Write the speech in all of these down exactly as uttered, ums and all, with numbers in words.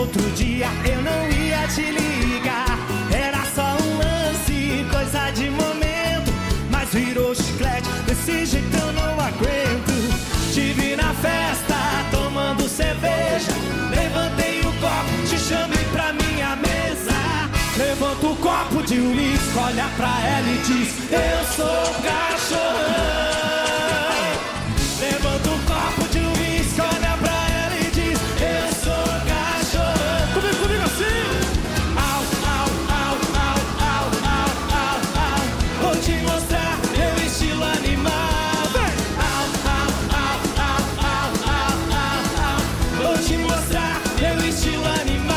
outro dia eu não ia te ligar. Era só um lance, coisa de momento, mas virou chiclete, desse jeito eu não aguento. Te vi na festa, tomando cerveja, levantei o copo, te chamei pra minha mesa. Levanta o copo de uísque, olha pra ela e diz: eu sou cachorrão. Levanta o copo de uísque, olha pra ela e diz: eu sou cachorrão. Comigo, comigo assim. Au, au, au, au, au, au, au, au. Vou te mostrar meu estilo animal. Vem. Au, au, au, au, au, au, au, au. Vou te mostrar meu estilo animal.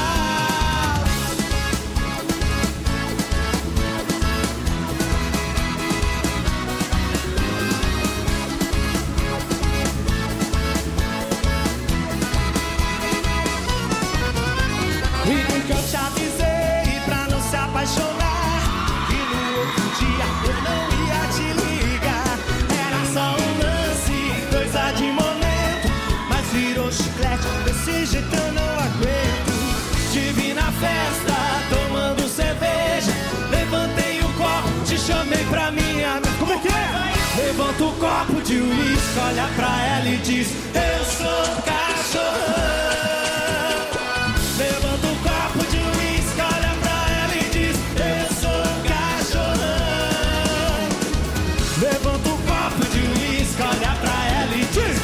E nunca eu te avisei pra não se apaixonar, que no outro dia eu não ia te ligar. Era só um lance, coisa de momento, mas virou chiclete, desse jeito eu não aguento. Te vi na festa, tomando cerveja, levantei o copo, te chamei pra minha... Como é que é? Levanta o copo de uísque, olha pra ela e diz: eu sou cachorrão. Levanta o copo de uísque, olha pra ela e diz: eu sou cachorrão. Levanta o copo de uísque, olha pra ela e diz: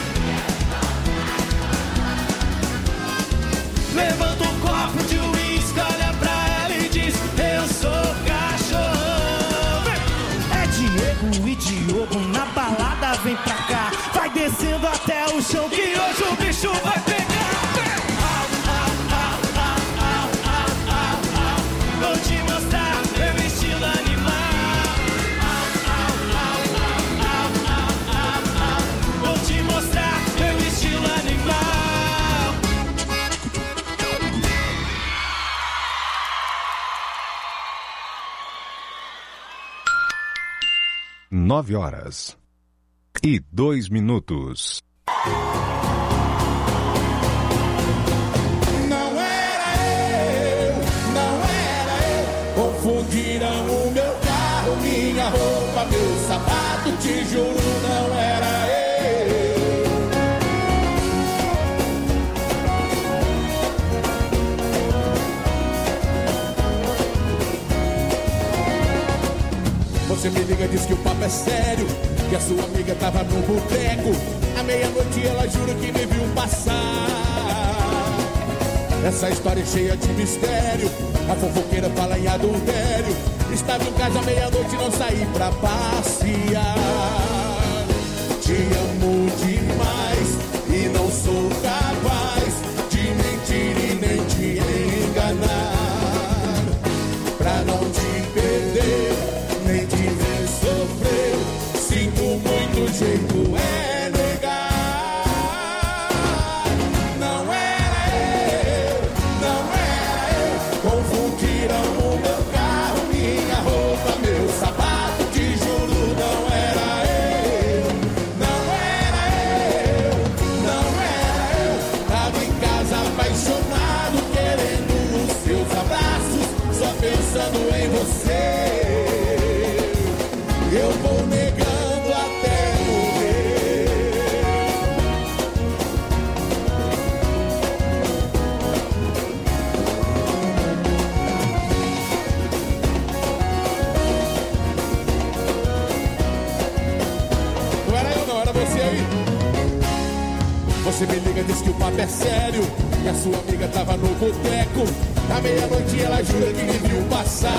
levanta o copo de uísque, olha pra ela e diz: eu sou cachorrão. É Diego e Diogo na balada, vem pra cá. Vai descendo até o chão que hoje o bicho vai pegar. Vou te mostrar meu estilo animal. Vou te mostrar meu estilo animal. Nove horas e dois minutos. Confundiram o meu carro, minha roupa, meu sapato, te juro, não era eu. Você me liga, diz que o papo é sério, que a sua amiga tava no boteco. À meia-noite ela jura que me viu passar. Essa história é cheia de mistério, a fofoqueira fala em adultério. Estava em casa à meia-noite e não saí pra passear. Te amo demais e não sou capaz de mentir e nem te enganar. Pra não te perder, nem te ver sofrer, sinto muito, jeito é negar. Pensando em você, eu vou negando até morrer. Não era eu, não, era você aí. Você me liga, diz que o papo é sério, e a sua amiga tava no boteco. À meia-noite ela jura que me viu passar.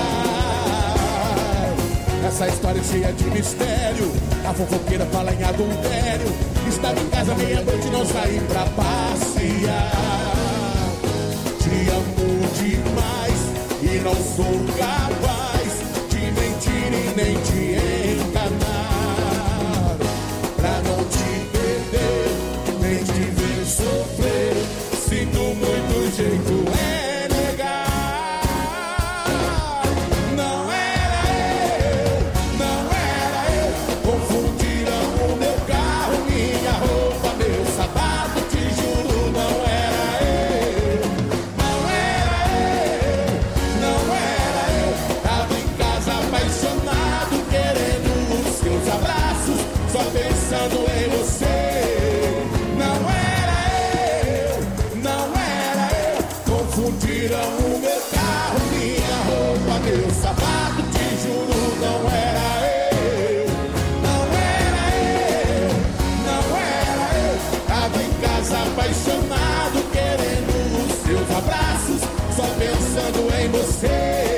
Essa história é cheia de mistério, a fofoqueira fala em adultério. Estava em casa à meia-noite e não saí pra passear. Te amo demais e não sou capaz de mentir e nem te enganar. Pra não te perder, nem te ver sofrer, sinto muito, jeito é. Não viram o meu carro, minha roupa, meu sapato. Te juro, não era eu, não era eu, não era eu. Tava em casa apaixonado, querendo os seus abraços, só pensando em você.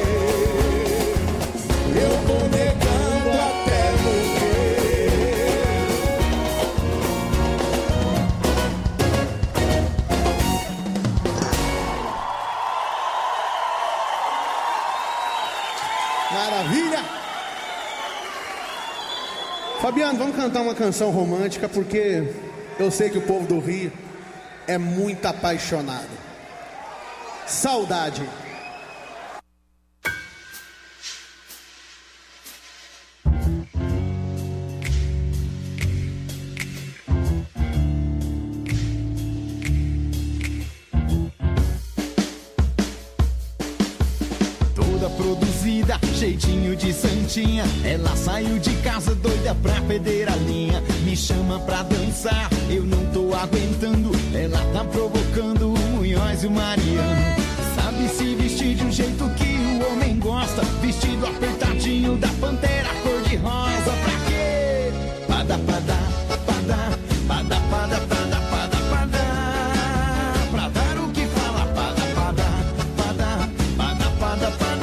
Eu vou negando até morrer. Maravilha! Fabiano, vamos cantar uma canção romântica, porque eu sei que o povo do Rio é muito apaixonado. Saudade. Produzida, jeitinho de santinha. Ela saiu de casa doida pra perder a linha. Me chama pra dançar, eu não tô aguentando. Ela tá provocando o Munhoz e o Mariano. Sabe se vestir de um jeito que o homem gosta. Vestido apertadinho da Pantera cor de rosa. Pra quê? Pada, pada, pada, pada, pada, pada, pada, pada. Pra dar o que fala. Pada, pada, pada, pada, pada, pada.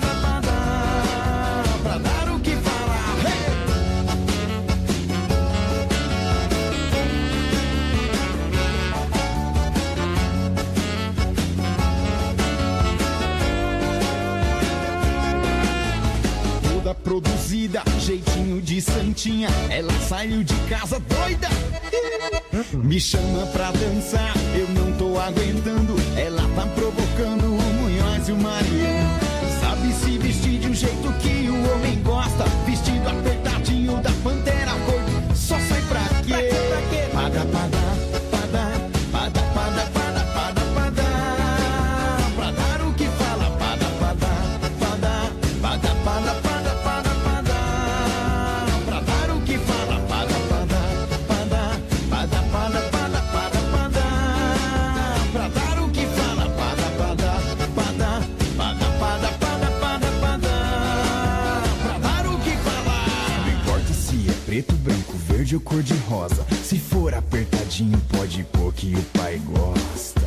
Produzida, jeitinho de santinha. Ela saiu de casa doida. Me chama pra dançar, eu não tô aguentando. Ela tá provocando o Munhoz e o Mariano. Sabe se vestir de um jeito que o homem gosta. Vestido apertadinho da Pantera cor. Só sai pra quê? Pada, pada, pada, pada, pada, pada, pada, pada. Pra dar o que fala. Pada, pada, pada, pada, pada, pada. Preto, branco, verde ou cor de rosa. Se for apertadinho, pode pôr que o pai gosta.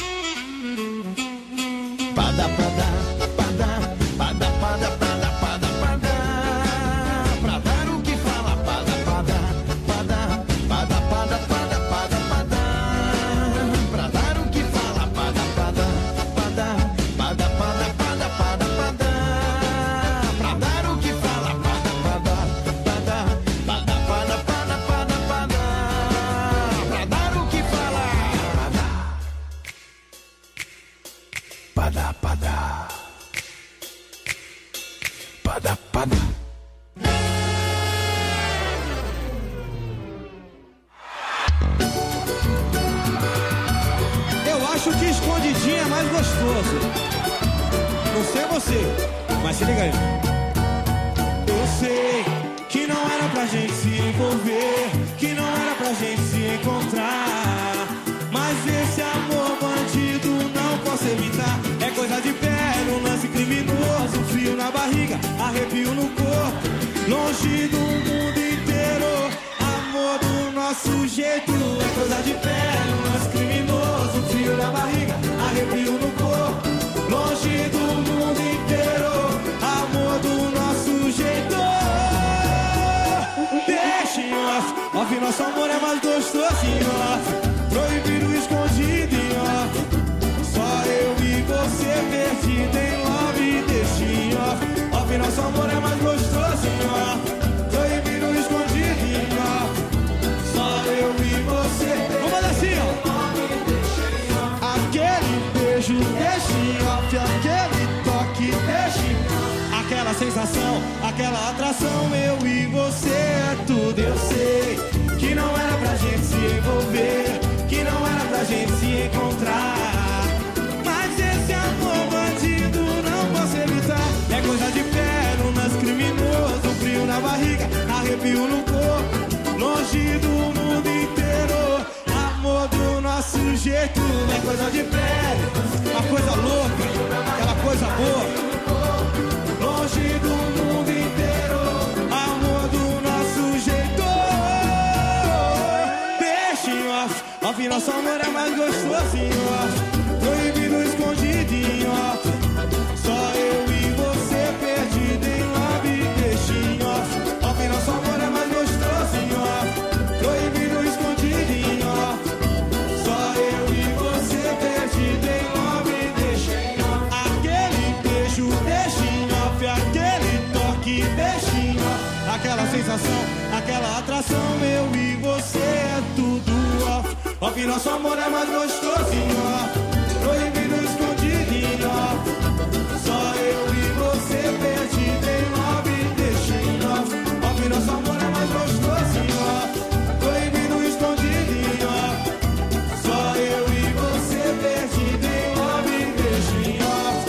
Pada, pada, pada, pada, pada, pada, pada, pada. Pra dar o que fala. Pada, pada, pada, pada, pada, pada, pada, pada. Pra dar o que fala. Pada, pada, pada, pada, pada, pada, pada, pada. Pra dar o que fala. Pada, pada, pada. Pada, pada, pada, pada, pra dar o que fala. Pada, pada, pada, pada. Eu acho que escondidinho é mais gostoso. Não sei você, mas se liga aí. Eu sei que não era pra gente se envolver, que não era pra gente se encontrar, mas esse amor bandido não posso evitar. É coisa de pé, um lance criminoso, frio na barriga, arrepio no corpo, longe do mundo inteiro. Amor do nosso jeito, é coisa de pé, um lance criminoso, frio na barriga, arrepio no corpo, longe do mundo inteiro. Amor do nosso jeito. Deixa em off, off, nosso amor é mais gostoso em off. Proibido, escondido em off. Só eu e você perdido em love. Deixa em off, off, nosso amor é mais gostoso em off. Proibido, escondido em off. Só eu e você. Vamos assim, ó. Aquele beijo, deixa em off. Aquele toque, deixa em off. Aquela sensação, aquela atração, eu e você é tudo. Eu sei que não era pra gente se envolver, que não era pra gente se encontrar, mas esse amor bandido não posso evitar. É coisa de pé, um lance criminoso, frio na barriga, arrepio no corpo, longe do mundo inteiro. Amor do nosso jeito, é coisa de pé, uma coisa louca. sensação, aquela atração. Eu e você é tudo off. Off, nosso amor é mais gostosinho, ó. Proibido, escondido, ó. Só eu e você perdido em love, deixa em off. Off, nosso amor é mais gostosinho, ó. Proibido, escondido, ó. Só eu e você perdido em love, deixa em off.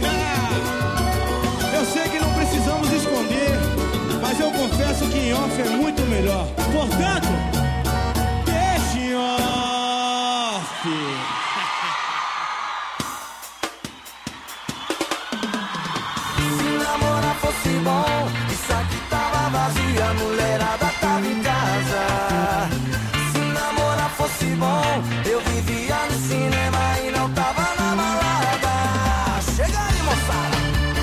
É. Eu sei que não precisamos esconder, mas eu confesso que em off é muito melhor. Portanto, deixa em off. Se namorar fosse bom, isso aqui tava vazia, a mulherada tava em casa. Se namorar fosse bom, eu vivia no cinema e não tava na balada. Chega aí, moçada.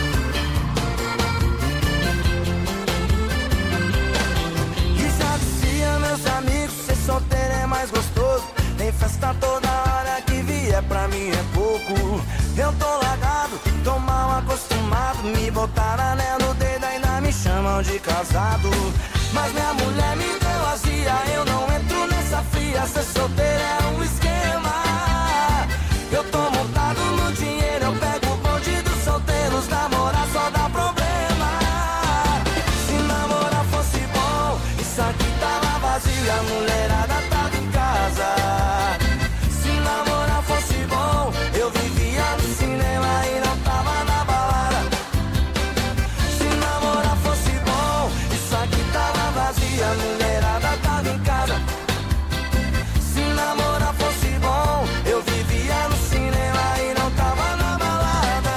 E já dizia meus amigos, ser solteiro é mais gostoso. Tem festa toda hora, que vier pra mim é pouco. Eu tô largado, tô mal acostumado. Me botaram anel no dedo, ainda me chamam de casado. Mas minha mulher me deu azia, eu não entro nessa fria. Ser solteiro é um esquema. Eu tô montado no dinheiro, eu pego o bonde dos solteiros. Namorar só dá problema. Se namorar fosse bom, isso aqui tava vazio, a mulherada tava em casa. Se namorar fosse bom, eu vivia no cinema e não tava na balada. Se namorar fosse bom, isso aqui tava vazio, a mulherada tava em casa. Se namorar fosse bom, eu vivia no cinema e não tava na balada.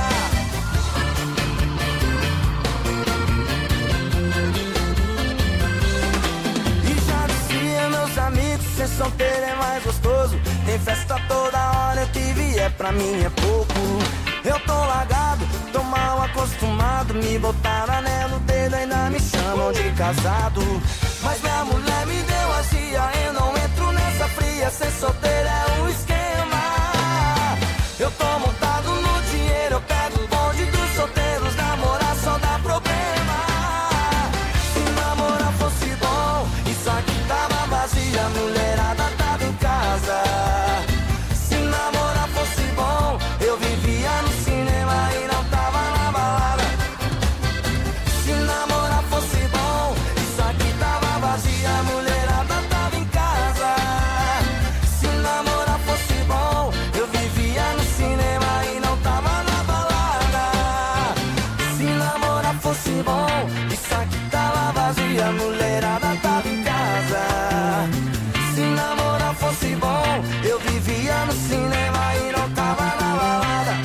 E já dizia meus amigos, ser solteiro é mais gostoso. Tem festa toda hora, o que vier pra mim é pouco. Eu tô largado, tô mal acostumado. Me botaram anel no dedo, ainda me chamam de casado. Mas minha mulher me deu azia, eu não entro nessa fria. Ser solteiro é um esquema. Eu tô montado no dinheiro, eu pego o bonde dos solteiros. Namorar só dá problema. Se namorar fosse bom, isso aqui tava vazio, a mulherada tava em casa. Se namorar fosse bom, eu vivia no cinema e não tava na balada. Se namorar fosse bom, isso aqui tava vazio, a mulherada tava em casa. Se namorar fosse bom, eu vivia no cinema e não tava na balada. Se namorar fosse bom, isso aqui tava vazio, a mulherada tava em casa. Se namorar fosse bom, eu vivia no cinema e não tava na balada.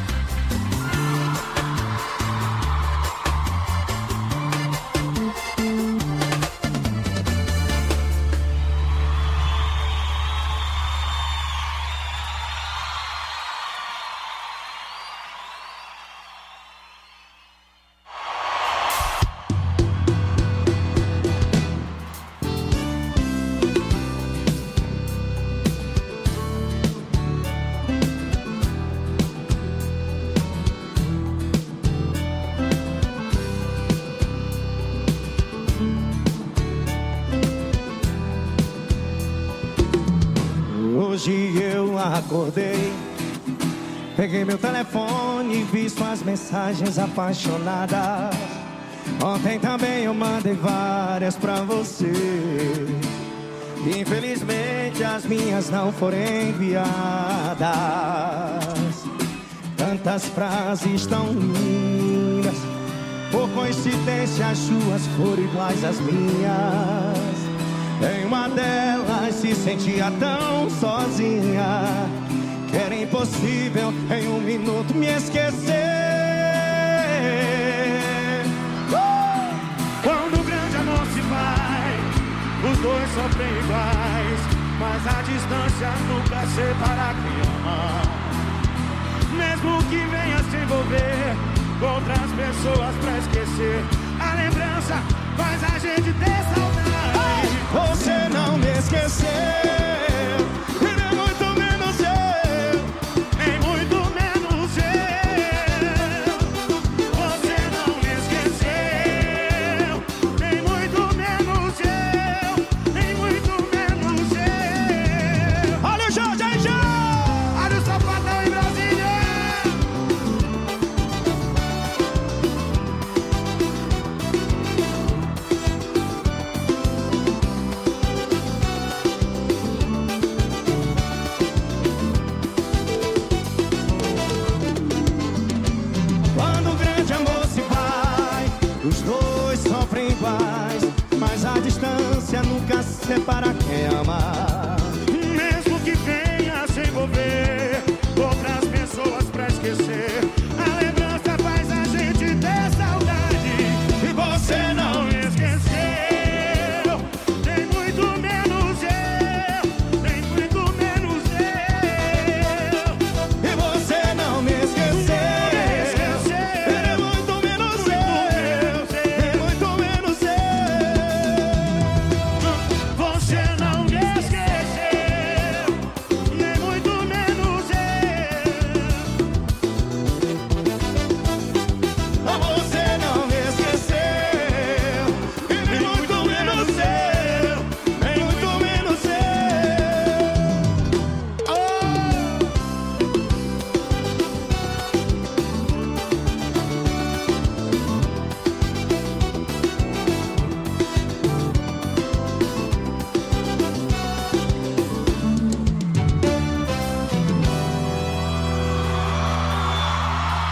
Hoje eu acordei, peguei meu telefone e vi suas mensagens apaixonadas. Ontem também eu mandei várias pra você. Infelizmente as minhas não foram enviadas. Tantas frases tão lindas, por coincidência as suas foram iguais às minhas. Em uma delas se sentia tão sozinha que era impossível em um minuto me esquecer. uh! Quando o grande amor se vai, os dois sofrem iguais, mas a distância nunca separa quem ama. Mesmo que venha se envolver com outras pessoas pra esquecer, a lembrança faz a gente ter saudade. Você não me esqueceu, e nem muito menos eu, nem muito menos eu. Você não me esqueceu, nem muito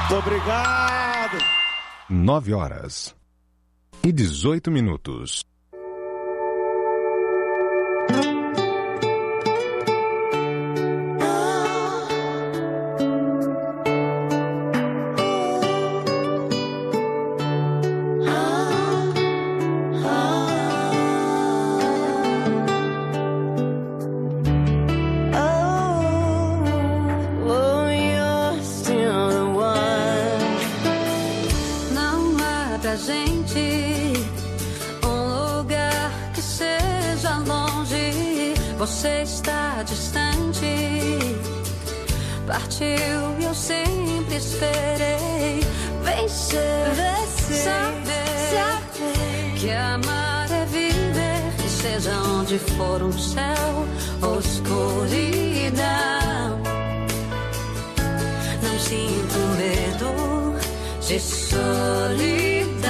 Obrigado. Nove horas e dezoito minutos. Você está distante, partiu e eu sempre esperei. Vem ser, saber, saber que amar é viver, e seja onde for um céu ou escuridão. Não sinto medo de solidão.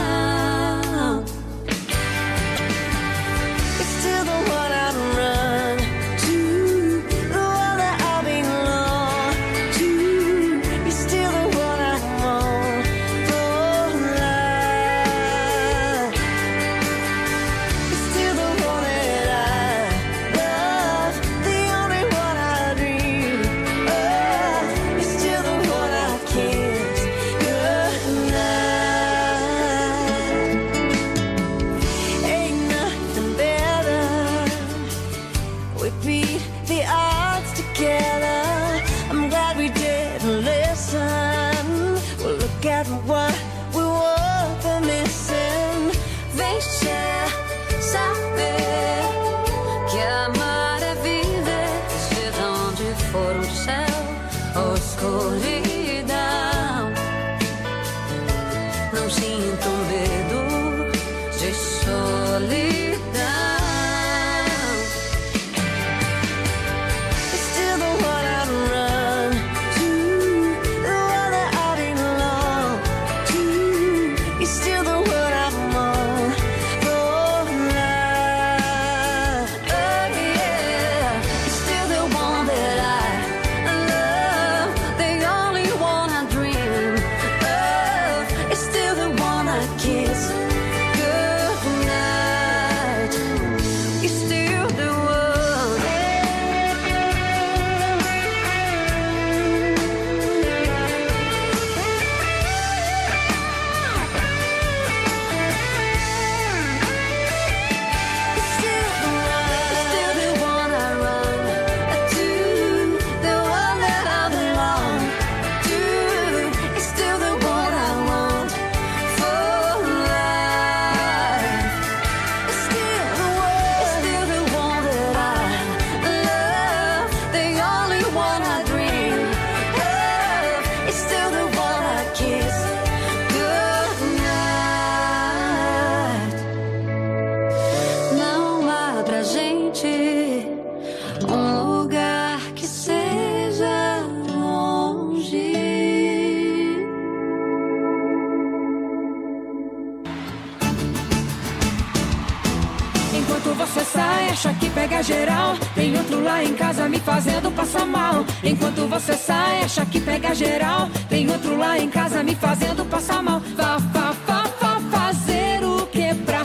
acha que pega geral. Tem outro lá em casa me fazendo passar mal. Enquanto você sai, acha que pega geral. Tem outro lá em casa me fazendo passar mal. Vá, vá, vá, vá fazer o que pra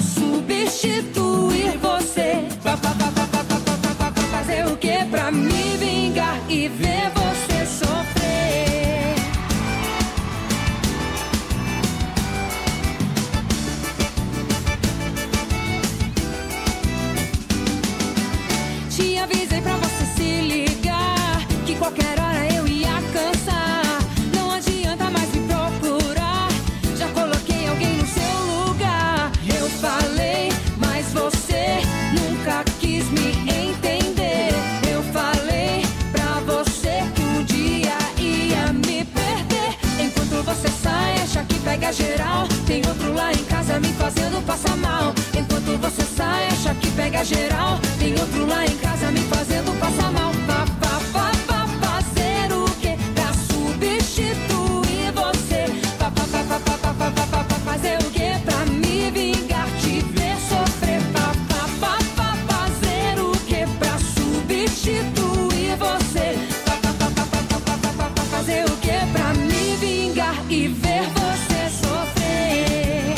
substituir você? Vá, vá, vá, vá, vá, vá, vá, vá, vá fazer o que pra me vingar e ver você sofrer? Te avisei pra você se ligar, que qualquer hora eu ia cansar. Não adianta mais me procurar, já coloquei alguém no seu lugar. Eu falei, mas você nunca quis me entender. Eu falei pra você e ver você sofrer.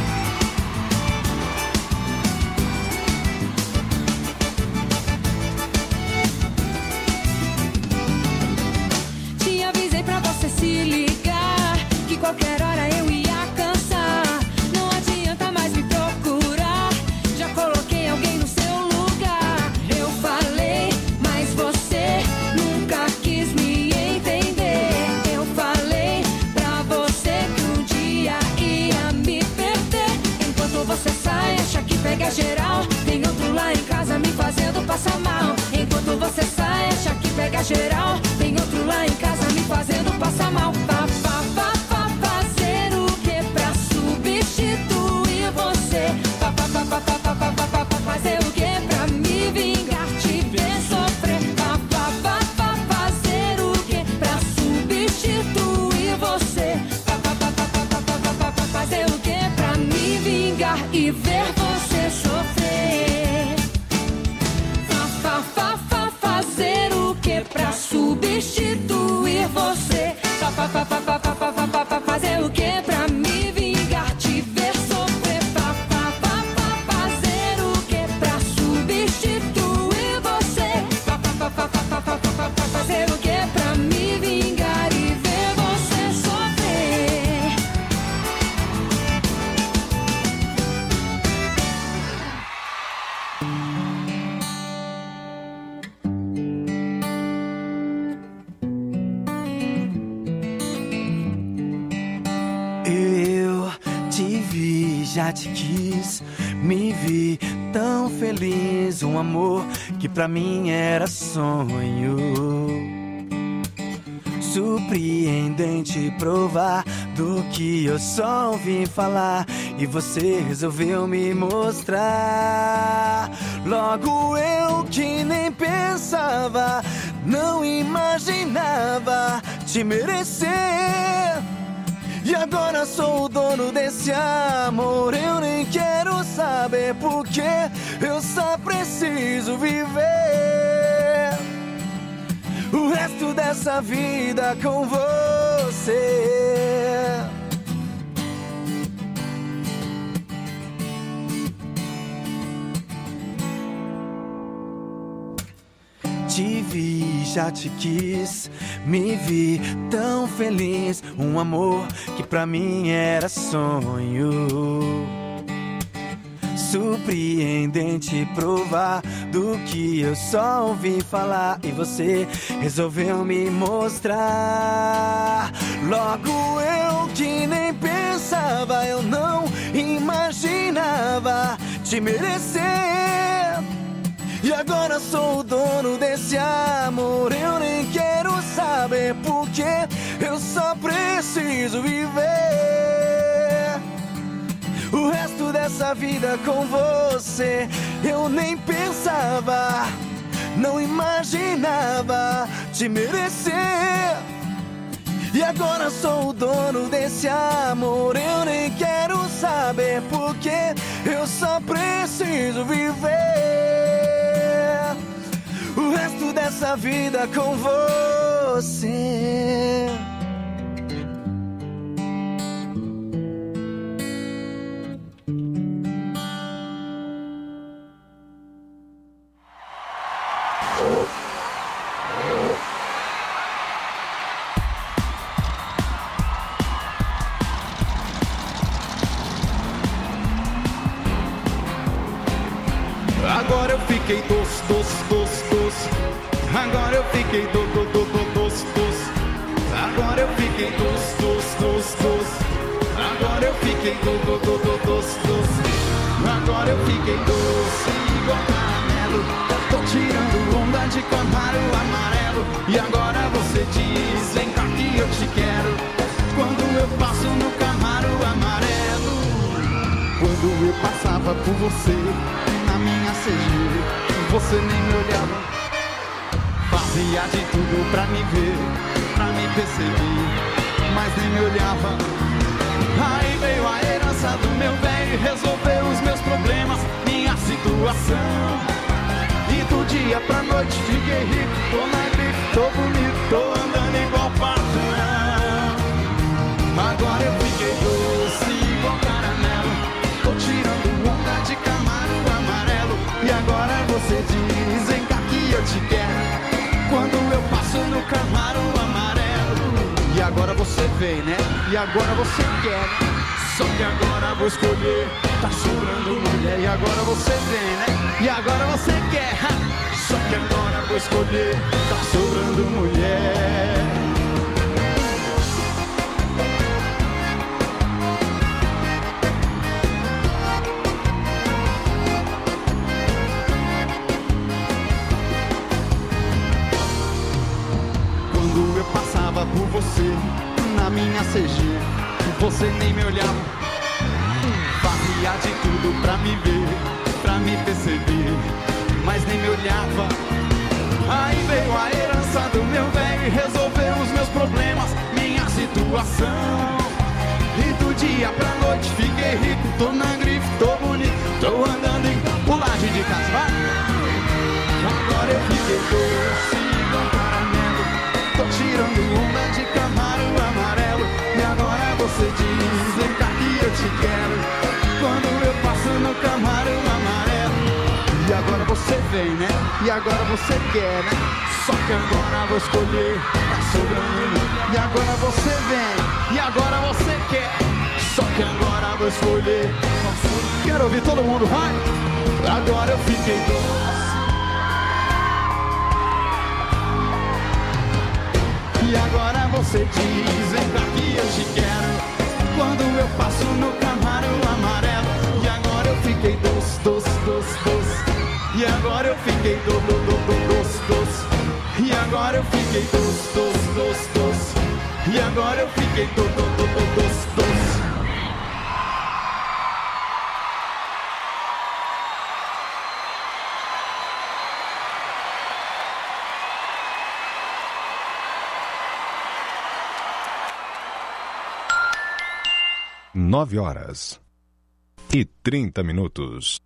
Te avisei pra você se ligar, que qualquer hora eu ia cansar. Não adianta mais me procurar, já coloquei alguém no seu lugar. Eu falei, mas você nunca quis me entender. Eu falei pra você que um dia ia me perder. Enquanto você sai, acha que pega geral, tem outro lá em casa me fazendo passar mal. Enquanto você sai, acha que pega geral, tem outro lá em casa me fazendo passar mal. Pá, pá, pá, pá, fazer o que pra substituir você? Pá, pá, pá, pá, pá, pá, pá, pá, pá, pá, fazer o que pra me vingar, te ver sofrer? Pá, pá, pá, pá, fazer o que pra substituir você? Pá, pá, pá, pá, pá, pá, pá, pá, pá, pá, fazer o que pra me vingar e ver você sofrer? Pá, pá, pá, pá, fazer o que pra substituir você? Pá, pá, pá, pá, pá, pá, pá, pá, pá, pá, fazer o que pra me vingar, te ver sofrer? Pá, pá, pá, pá, fazer o que pra substituir você? Pá, pá, pá, pá, pá, pá, pá, pá, pá, fazer o que pra me vingar e ver você sofrer? Eu te vi, já te quis, me vi tão feliz. Um amor que pra mim era sonho. Surpreendente provar do que eu só ouvi falar, e você resolveu me mostrar. Logo eu que nem pensava, não imaginava te merecer. E agora sou o dono desse amor. Eu nem quero saber porque eu só preciso viver o resto dessa vida com você. Te vi, já te quis, me vi tão feliz. Um amor que pra mim era sonho. Surpreendente provar do que eu só ouvi falar, e você resolveu me mostrar. Logo eu que nem pensava, eu não imaginava te merecer. E agora sou o dono desse amor. Eu nem quero saber porque eu só preciso viver o resto dessa vida com você. Eu nem pensava, não imaginava te merecer. E agora sou o dono desse amor. Eu nem quero saber porque eu só preciso viver o resto dessa vida com você. Agora eu fiquei doce, doce, doce, doce. Agora eu fiquei do, do, do, do, doce, doce. Agora eu fiquei doce, doce, doce, doce. Agora eu fiquei do, do, do, do, doce, doce. Agora eu fiquei doce igual caramelo. Eu tô tirando onda de Camaro amarelo. E agora você diz, vem cá que eu te quero. Quando eu passo no Camaro amarelo. Quando eu passava por você na minha C G, você nem me olhava. Fazia de tudo pra me ver, pra me perceber, mas nem me olhava. Aí veio a herança do meu velho e resolveu os meus problemas, minha situação. E do dia pra noite fiquei rico, tô na grife, tô bonito, tô andando igual patrão. agora você vem, né? E agora você quer, né? Só que agora vou escolher, tá sobrando mulher. E agora você vem, né? E agora você quer, ha! Só que agora vou escolher, tá sobrando mulher. Quando eu passava por você, na minha C G, você nem me olhava, fazia de tudo pra me ver, pra me perceber, mas nem me olhava. Aí veio a herança do meu velho e resolveu os meus problemas, minha situação. E do dia pra noite fiquei rico, tô na grife, tô bonito, tô andando em pulagem de casa, vai. Agora eu fiquei doce, igual caramelo, tô tirando onda de Camaro amarelo. E agora você diz, vem cá que eu te quero, quando eu passo no Camaro amarelo. E agora você vem, né? E agora você quer, né? Só que agora vou escolher, tá sobrando. E agora você vem, e agora você quer, só que agora vou escolher. Quero ouvir todo mundo, vai! Agora eu fiquei doce. E agora você diz, vem cá que eu te quero, quando eu passo no Camaro amarelo. E agora eu fiquei doce, doce, doce, doce. E agora eu fiquei doce, doce, doce, doce. E agora eu fiquei doce, doce, doce, doce. E agora eu fiquei doce, doce, doce, doce. Nove horas e trinta minutos.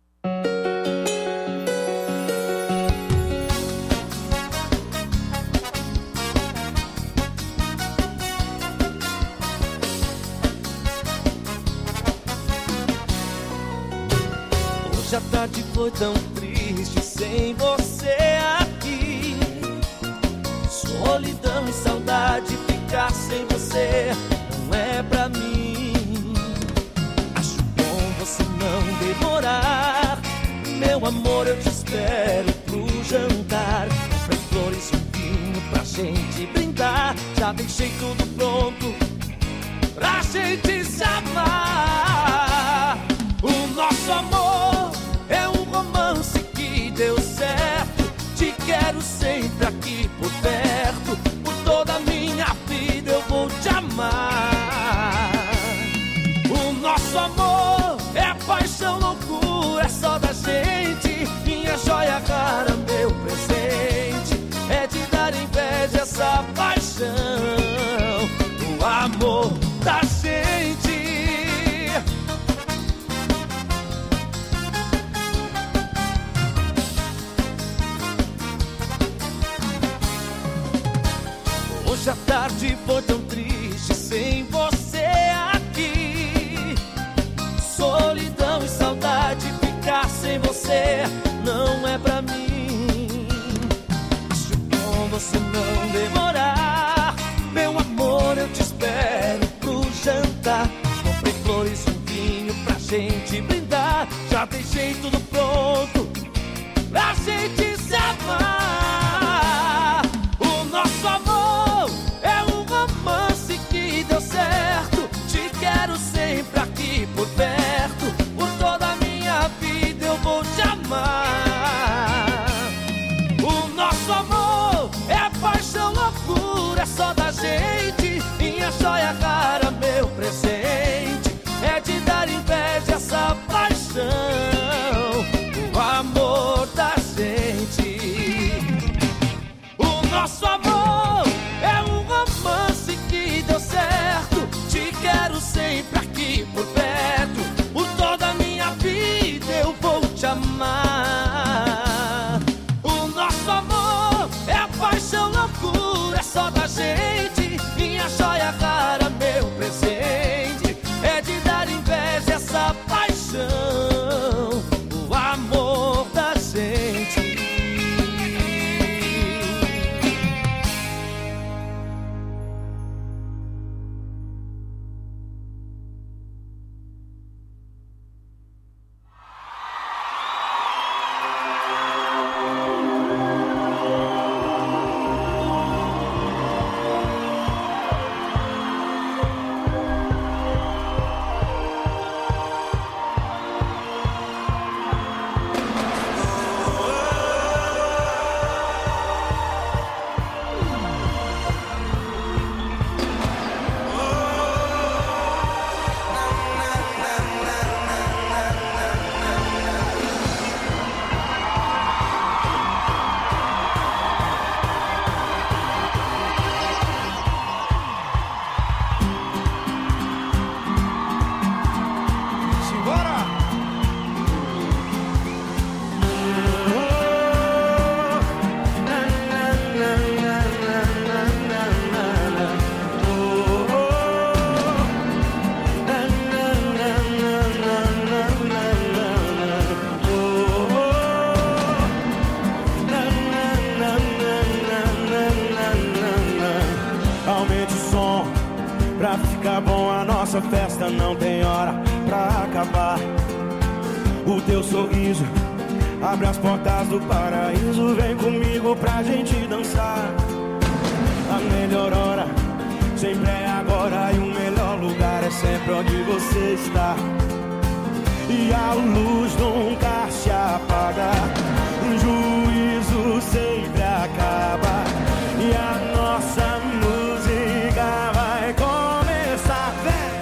Hoje a tarde foi tão triste sem você aqui. Solidão e saudade, ficar sem você não é pra mim. Acho bom você não demorar. Meu amor, eu te espero pro jantar. Comprei flores e um vinho pra gente brindar. Já deixei tudo pronto pra gente se amar. O nosso amor é um romance que deu certo. Te quero sempre aqui por perto. Por toda a minha vida eu vou te amar. O nosso amor é paixão, loucura, é só da gente. Minha joia rara, meu presente, é de dar inveja essa paixão. O amor da gente. Hoje a tarde foi tão triste sem você aqui. Solidão e saudade, ficar sem você não é pra mim. Acho bom você não demorar. Meu amor, eu te espero pro jantar. Comprei flores e um vinho pra gente brindar. Já deixei tudo pronto pra gente se amar. O nosso amor é um romance que deu certo. Te quero sempre aqui por perto. Por toda a minha vida eu vou te amar. O nosso amor é paixão, loucura, é só da gente. Minha joia rara, meu presente, é de dar inveja essa paixão. O Aumente o som pra ficar bom. A nossa festa não tem hora pra acabar. O teu sorriso abre as portas do paraíso. Vem comigo pra gente dançar. A melhor hora sempre é agora. E o melhor lugar é sempre onde você está. E a luz nunca se apaga. O juízo sempre acaba. E a nossa música vai começar.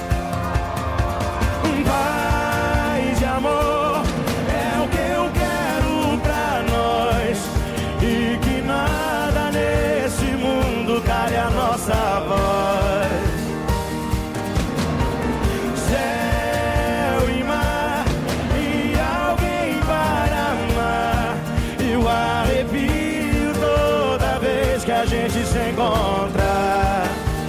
Vem! Paz e amor é o que eu quero pra nós. E que nada nesse mundo cale a nossa voz. Céu e mar e alguém para amar. E o arrepio toda vez que a gente se encontra.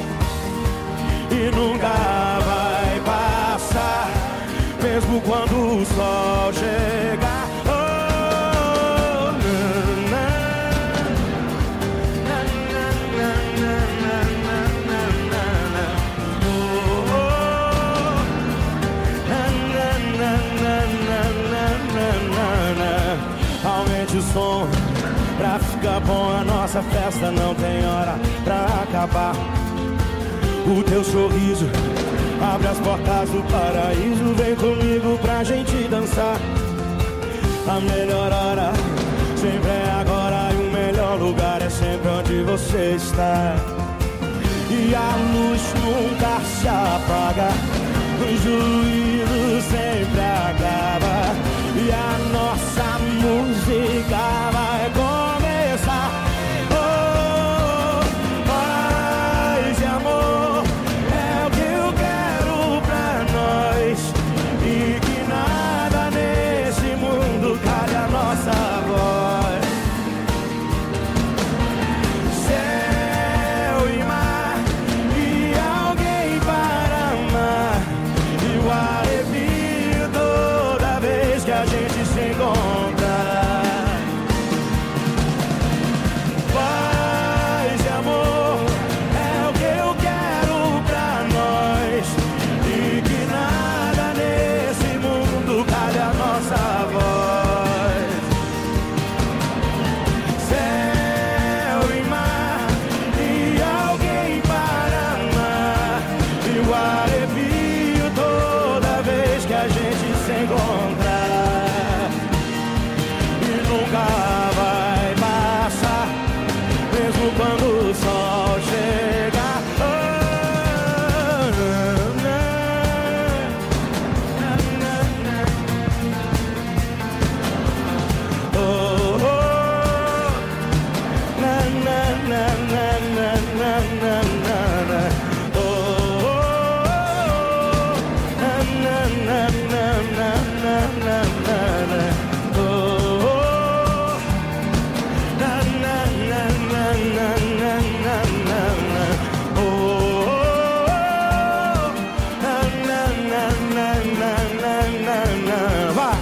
E nunca vai passar, mesmo quando o sol chegar. Oh, na, na, na, na, na, na, na, na. Oh, oh, na, na, na, na, na, na, na. Aumente o som pra ficar bom. A nossa festa não tem hora pra acabar. O teu sorriso abre as portas do paraíso. Vem comigo pra gente dançar. A melhor hora sempre é agora. E o melhor lugar é sempre onde você está. E a luz nunca se apaga. O juízo sempre acaba. E a nossa música vai começar. Oh, paz e amor é o que eu quero pra nós. E que nada nesse mundo cale a nossa voz. Céu e mar e alguém para amar. E o arrepio toda vez que a gente se encontra. Paz e amor é o que eu quero pra nós. E que nada nesse mundo cale a nossa voz. Céu e mar e alguém para amar. E o arrepio toda vez que a gente se encontra. E nunca vai passar, mesmo quando o sol chegar. Oh, na, na, na, na. Oh, oh, na, na, na, na, na, na, na, na. Oh, oh, na, na, na, na, na, na, na, na. Oh, oh, na, na, na, na, na, na, na, na. Oh, oh, na, na, na, na, na, na, na. Vai!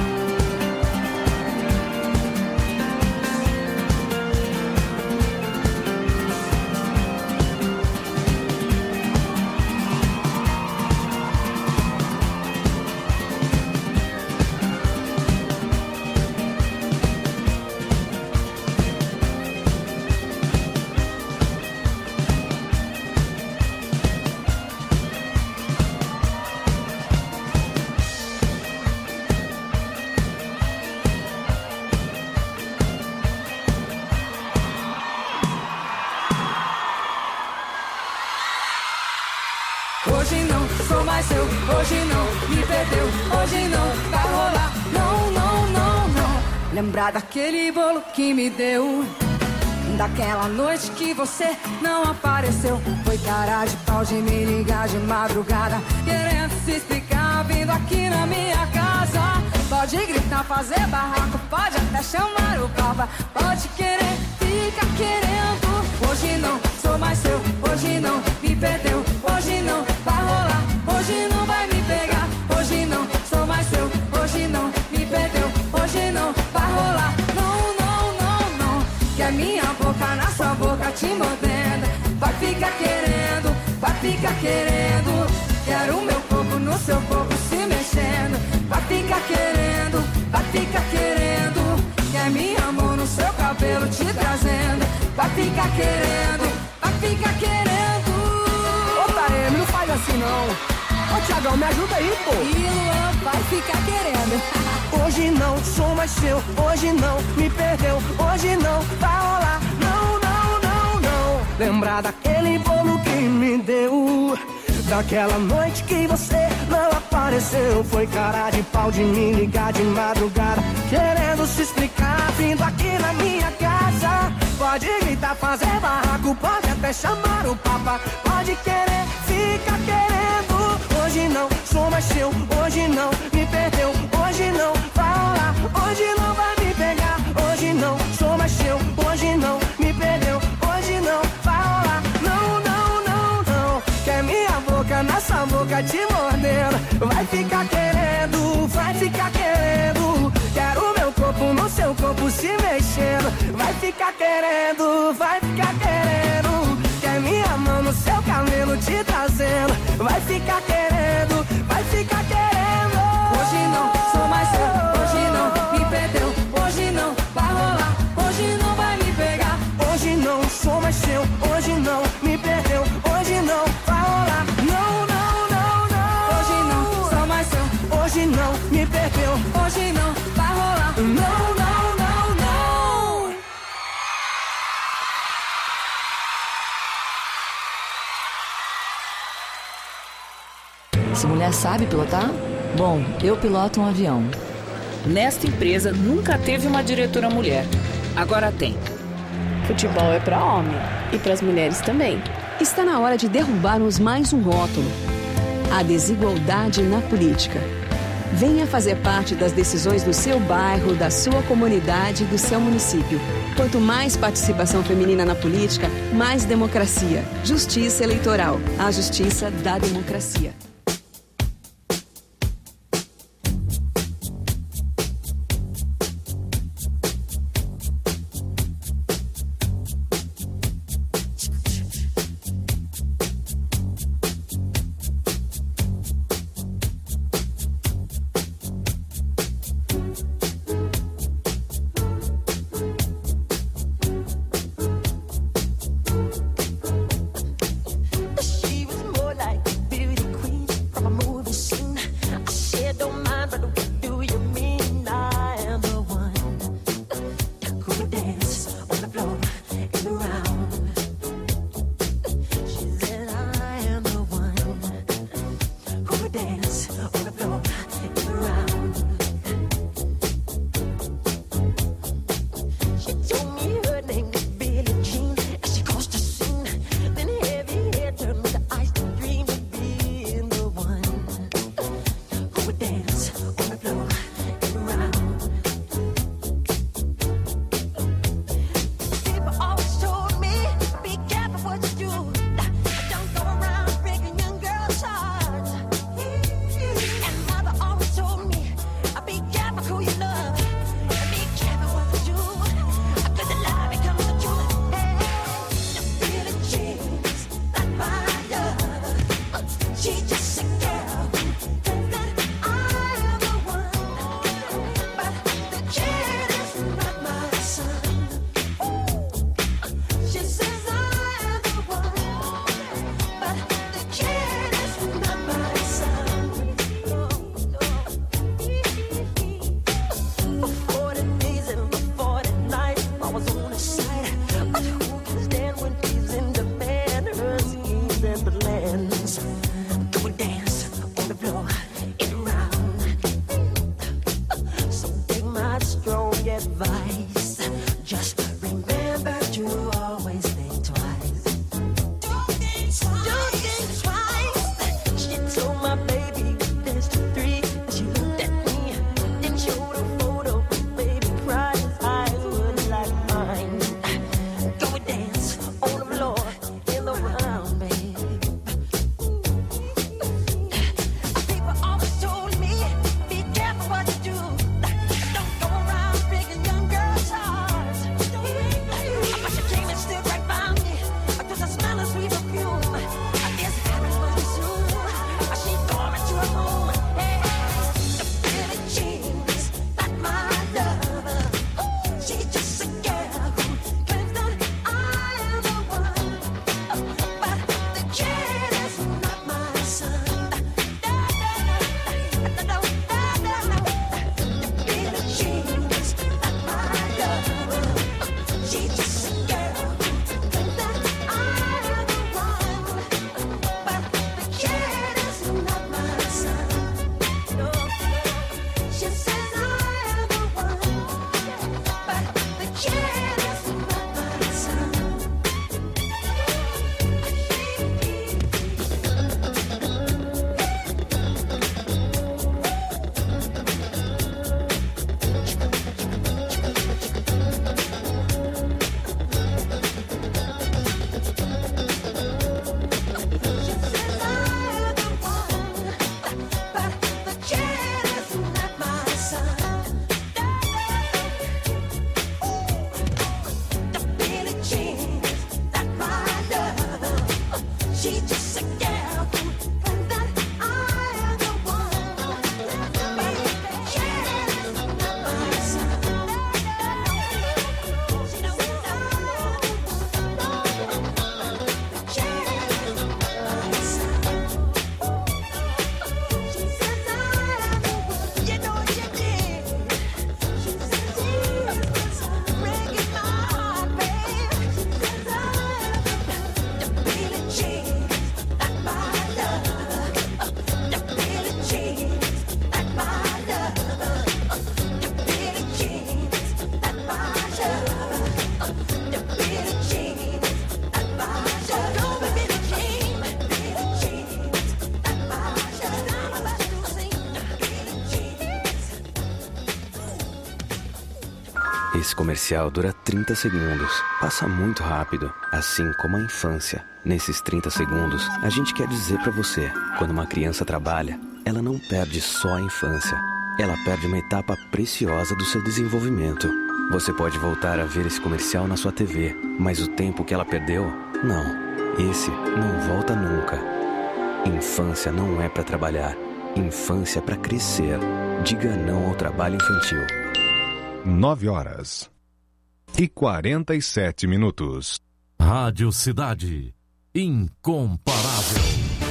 Hoje não sou mais seu, hoje não me perdeu, hoje não vai rolar, não, não, não, não. Lembrar daquele bolo que me deu, daquela noite que você não apareceu. Foi cara de pau de me ligar de madrugada, querendo se explicar, vindo aqui na minha casa. Pode gritar, fazer barraco, pode até chamar o papa, pode querer, fica querendo. Hoje não sou mais seu, hoje não me perdeu, hoje não vai rolar, hoje não vai me pegar. Hoje não sou mais seu, hoje não me perdeu, hoje não vai rolar, não, não, não, não. Que a minha boca na sua boca te mordendo, vai ficar querendo. ficar querendo. Quero meu corpo no seu corpo se mexendo. Vai ficar querendo, vai ficar querendo. Quer minha mão no seu cabelo te trazendo. Vai ficar querendo, vai ficar querendo. Ô Taeme, não faz assim não. Ô Tiagão, me ajuda aí, pô. E Luan vai ficar querendo. Hoje não sou mais seu, hoje não me perdeu, hoje não vai rolar, não, não, não, não. Lembrar daquele bolo que me deu, daquela noite que você não apareceu. Foi cara de pau de me ligar de madrugada, querendo se explicar, vindo aqui na minha casa. Pode gritar, fazer barraco, pode até chamar o papa, pode querer, fica querendo. Hoje não sou mais seu, hoje não me perdeu, hoje não vai rolar, hoje não vai me pegar. Hoje não sou mais seu, hoje não me perdeu, hoje não vai rolar, não, não, não, não. Quer minha boca nessa boca te mordendo. Vai ficar querendo, vai ficar querendo. Quero meu corpo no seu corpo se mexendo. Vai ficar querendo, vai ficar querendo. Quer minha mão no seu cabelo te trazendo. Vai ficar querendo, vai ficar querendo. Hoje não sou mais seu, hoje não me perdeu, hoje não vai rolar, hoje não vai me pegar. Hoje não sou mais seu, hoje não me perdeu, hoje não vai rolar, não, não, não, não. Hoje não sou mais seu, hoje não me perdeu, hoje não vai rolar, não, não, não, não. Essa mulher sabe pilotar? Bom, eu piloto um avião. Nesta empresa nunca teve uma diretora mulher. Agora tem. Futebol é para homem e para as mulheres também. Está na hora de derrubarmos mais um rótulo: a desigualdade na política. Venha fazer parte das decisões do seu bairro, da sua comunidade e do seu município. Quanto mais participação feminina na política, mais democracia. Justiça eleitoral. A justiça da democracia. She was more like a beauty queen. Esse comercial dura trinta segundos. Passa muito rápido, assim como a infância. Nesses trinta segundos, a gente quer dizer pra você, quando uma criança trabalha, ela não perde só a infância. Ela perde uma etapa preciosa do seu desenvolvimento. Você pode voltar a ver esse comercial na sua T V, mas o tempo que ela perdeu, não. Esse não volta nunca. Infância não é pra trabalhar. Infância é pra crescer. Diga não ao trabalho infantil. Nove horas e quarenta e sete minutos. Rádio Cidade. Incomparável.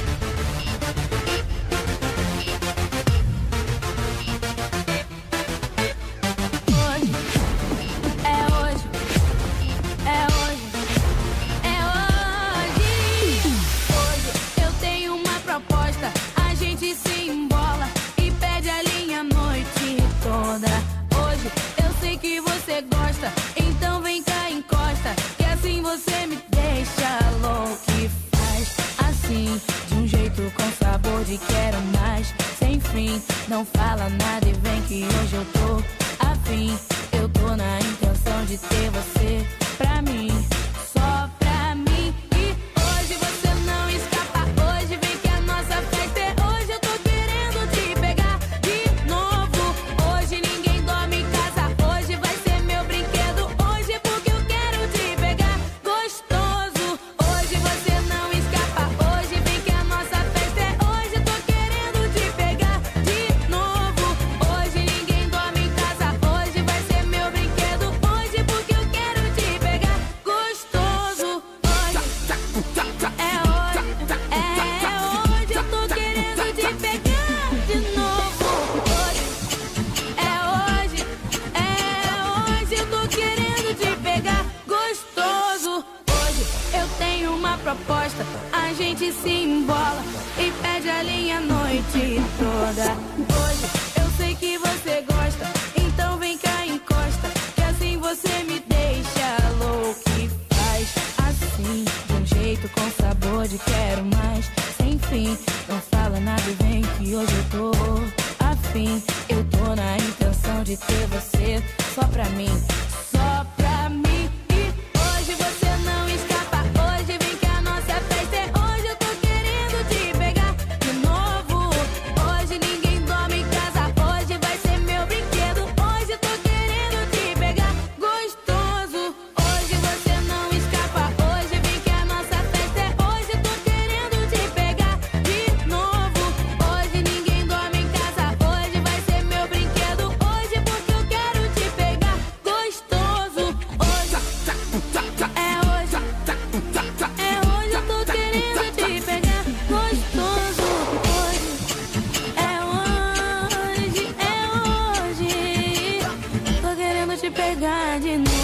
Então vem cá, encosta, que assim você me deixa louco e faz assim, de um jeito com sabor de quero mais, sem fim, não fala nada e vem que hoje eu tô afim, eu tô na intenção de ter você pra mim, só pra mim, e hoje você não escapa, hoje vem que a nossa festa é hoje, eu tô querendo te pegar de novo, hoje ninguém dorme em casa, hoje vai ser meu brinquedo, hoje porque eu quero te pegar gostoso, hoje você não escapa, hoje vem que a nossa festa é hoje, eu tô querendo te pegar de novo, hoje ninguém dorme em casa, hoje vai ser meu brinquedo, hoje porque eu quero te pegar gostoso, hoje é hoje, é hoje, eu tô querendo te pegar de novo, hoje é hoje, é hoje, eu tô querendo te pegar gostoso, hoje eu tenho uma proposta, a gente se embola e pede a linha a noite toda, hoje eu sei que você gosta, então vem cá, encosta, que assim você me deixa louco e faz assim, de um jeito com sabor de quero mais, sem fim, não fala nada e vem que hoje eu tô afim, eu tô na intenção de ter você só pra mim, só pra mim, e hoje você não escapa, hoje vem que a nossa festa é hoje, eu tô querendo te pegar de novo, hoje ninguém dorme em casa, hoje vai ser meu brinquedo, hoje eu tô querendo te pegar gostoso, hoje você não escapa, hoje vem que a nossa festa é hoje, eu tô querendo te pegar de novo, hoje ninguém dorme em casa, hoje vai ser meu brinquedo, hoje porque eu quero te pegar gostoso, hoje é hoje, é hoje, eu tô querendo te pegar gostoso, hoje é hoje, é hoje, tô querendo te pegar de novo.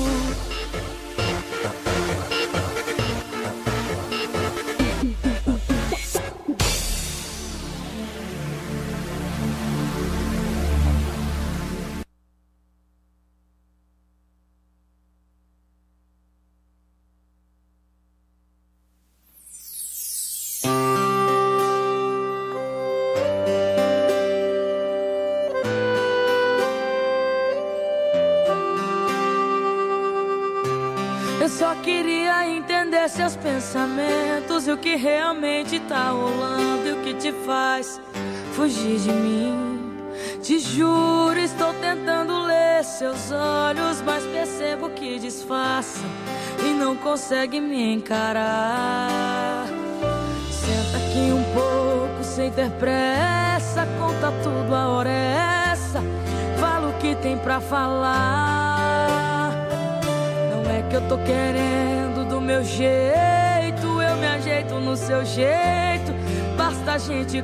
Eu só queria entender seus pensamentos e o que realmente tá rolando e o que te faz fugir de mim. Te juro, estou tentando ler seus olhos, mas percebo que disfarçam e não consegue me encarar. ter pressa, conta tudo, a hora é essa. Fala o que tem pra falar. Não é que eu tô querendo do meu jeito, eu me ajeito no seu jeito. Basta a gente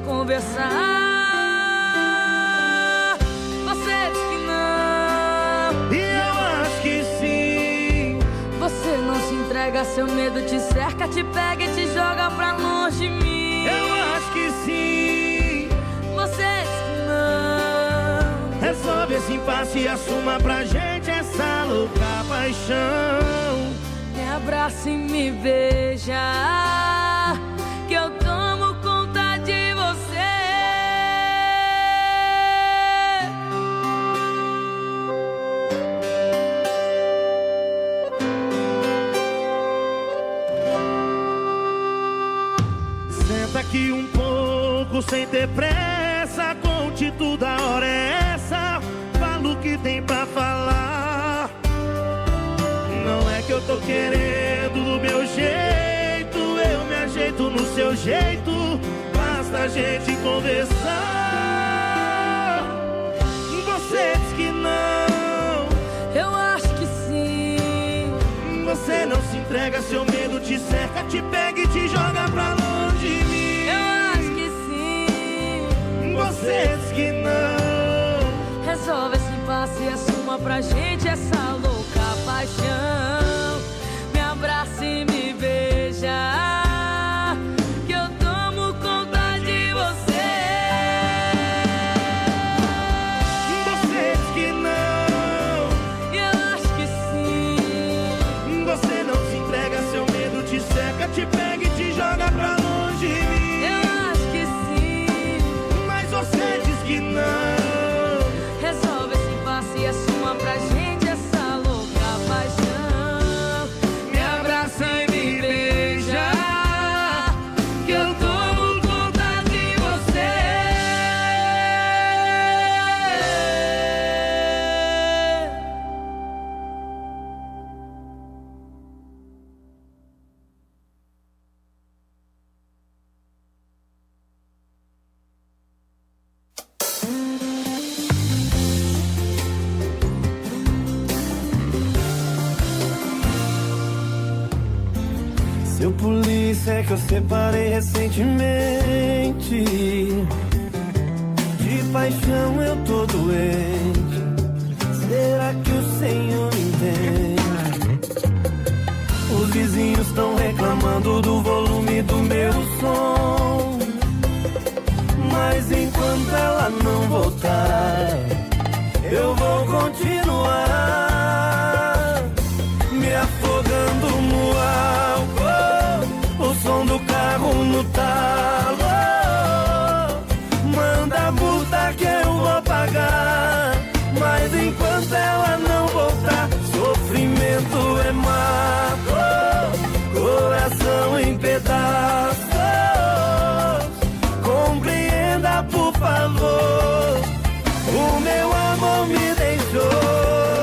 conversar. Você diz que não, e eu acho que sim. Você não se entrega, seu medo te cerca, te pega e te joga pra longe de mim. Eu acho que sim. Você diz que não. Resolve esse impasse e assuma pra gente essa louca paixão. Me abraça e me beija, que eu tomo conta de você. Senta aqui um pouco sem ter pressa, conte tudo, a hora é essa. Fala o que tem pra falar. Não é que eu tô querendo do meu jeito, eu me ajeito no seu jeito. Basta a gente conversar. Você diz que não, eu acho que sim. Você não se entrega, seu medo te cerca, te pega e te joga pra longe de mim. Eu acho que sim. Você diz que não. Resolve esse impasse e assuma pra gente essa louca paixão. Me abraça e me beija, que eu tomo conta de você. Você diz que não, eu acho que sim. Você não se entrega, seu medo te cerca, te pega e te joga pra longe de mim. Eu acho que sim. Mas você diz que não. Resolve esse impasse e assuma pra gente essa louca paixão. Me abraça e me beija, que eu tomo conta de você. Seu polícia é que eu separei recentemente. De paixão eu tô doente. Será que o Senhor me entende? Os vizinhos estão reclamando do volume do meu som. Mas enquanto ela não voltar, eu vou continuar me afogando no álcool. O som do carro no talo. Manda a multa que eu vou pagar. Mas enquanto ela não voltar, sofrimento é mato, coração em pedaços. Compreenda, por favor, o meu amor me deixou.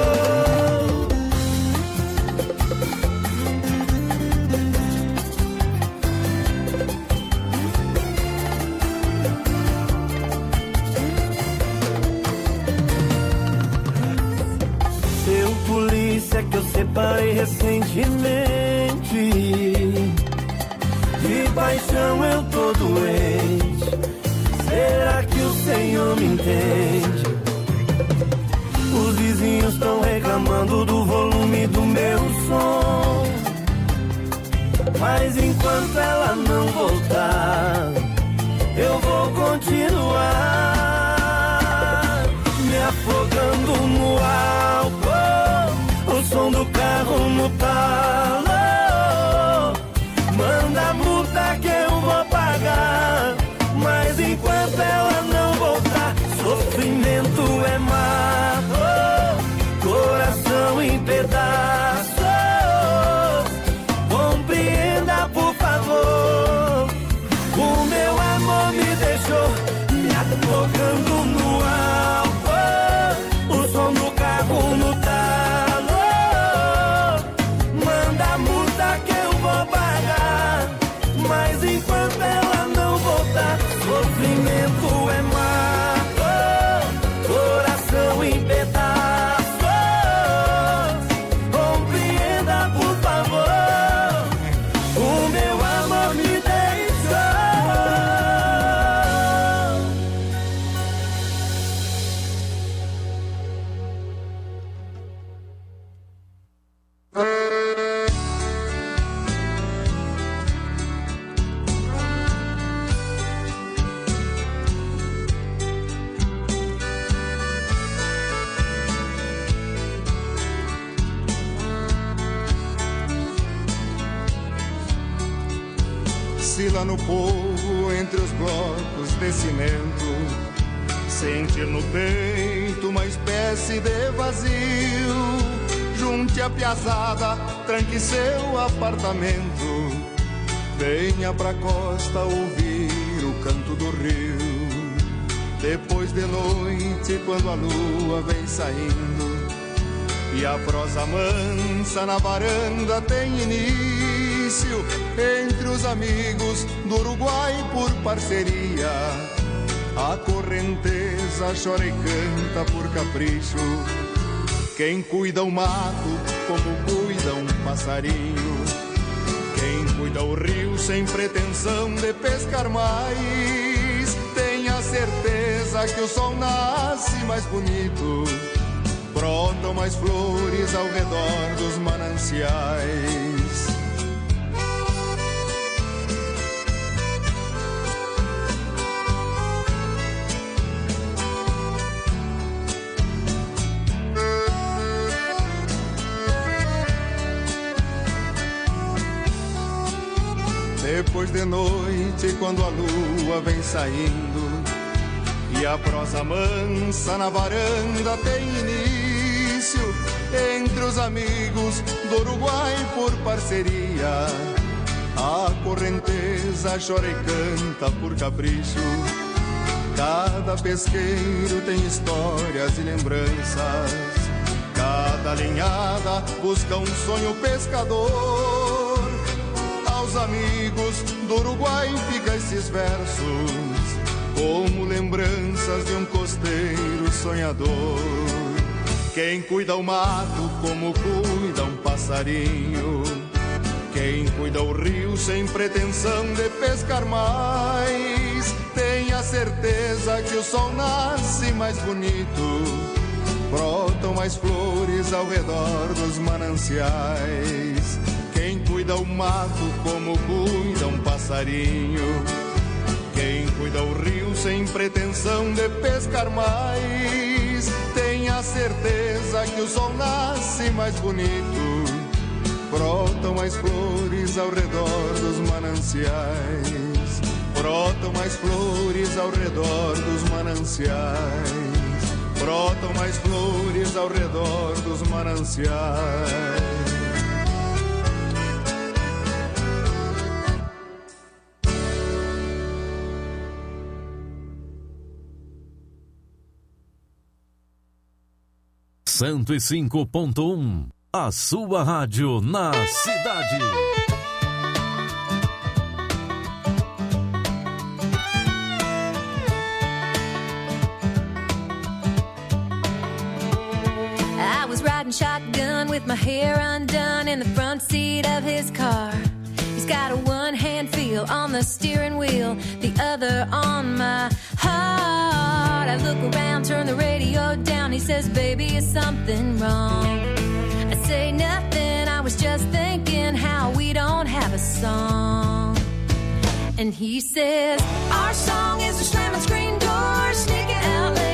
Polícia que eu separei recentemente. De paixão eu tô doente. Será que o Senhor me entende? Os vizinhos estão reclamando do volume do meu som. Mas enquanto ela não voltar, eu vou continuar me afogando no álcool. O som do carro no talo. Manda a multa que eu vou pagar. Mas enquanto ela não voltar, sofrimento é mato, coração em pedaços. Compreenda, por favor, o meu amor me deixou. Me oscila no povo entre os blocos de cimento. Sentir no peito uma espécie de vazio. Junte a piazada, tranque seu apartamento. Venha pra costa ouvir o canto do rio. Depois de noite, quando a lua vem saindo e a prosa mansa na varanda tem início, entre os amigos do Uruguai por parceria, a correnteza chora e canta por capricho. Quem cuida o mato como cuida um passarinho. Quem cuida o rio sem pretensão de pescar mais, tenha certeza que o sol nasce mais bonito. Brotam mais flores ao redor dos mananciais. Depois de noite, quando a lua vem saindo e a prosa mansa na varanda tem início, entre os amigos do Uruguai por parceria, a correnteza chora e canta por capricho. Cada pesqueiro tem histórias e lembranças, cada linhada busca um sonho pescador. Aos amigos do Uruguai fica esses versos, como lembranças de um costeiro sonhador. Quem cuida o mato como cuida um passarinho. Quem cuida o rio sem pretensão de pescar mais, tenha certeza que o sol nasce mais bonito. Brotam mais flores ao redor dos mananciais. Quem cuida o mato como cuida um passarinho. Quem cuida o rio sem pretensão de pescar mais, tenha certeza que o sol nasce mais bonito. Brotam mais flores ao redor dos mananciais. Brotam mais flores ao redor dos mananciais. Brotam mais flores ao redor dos mananciais. cento e cinco ponto um, a sua rádio na cidade. I was riding shotgun with my hair undone in the front seat of his car. He's got a one-hand feel on the steering wheel, the other on my heart. I look around, turn the radio down. He says, baby, is something wrong? I say nothing, I was just thinking how we don't have a song. And he says, our song is a slamming screen door, sneaking out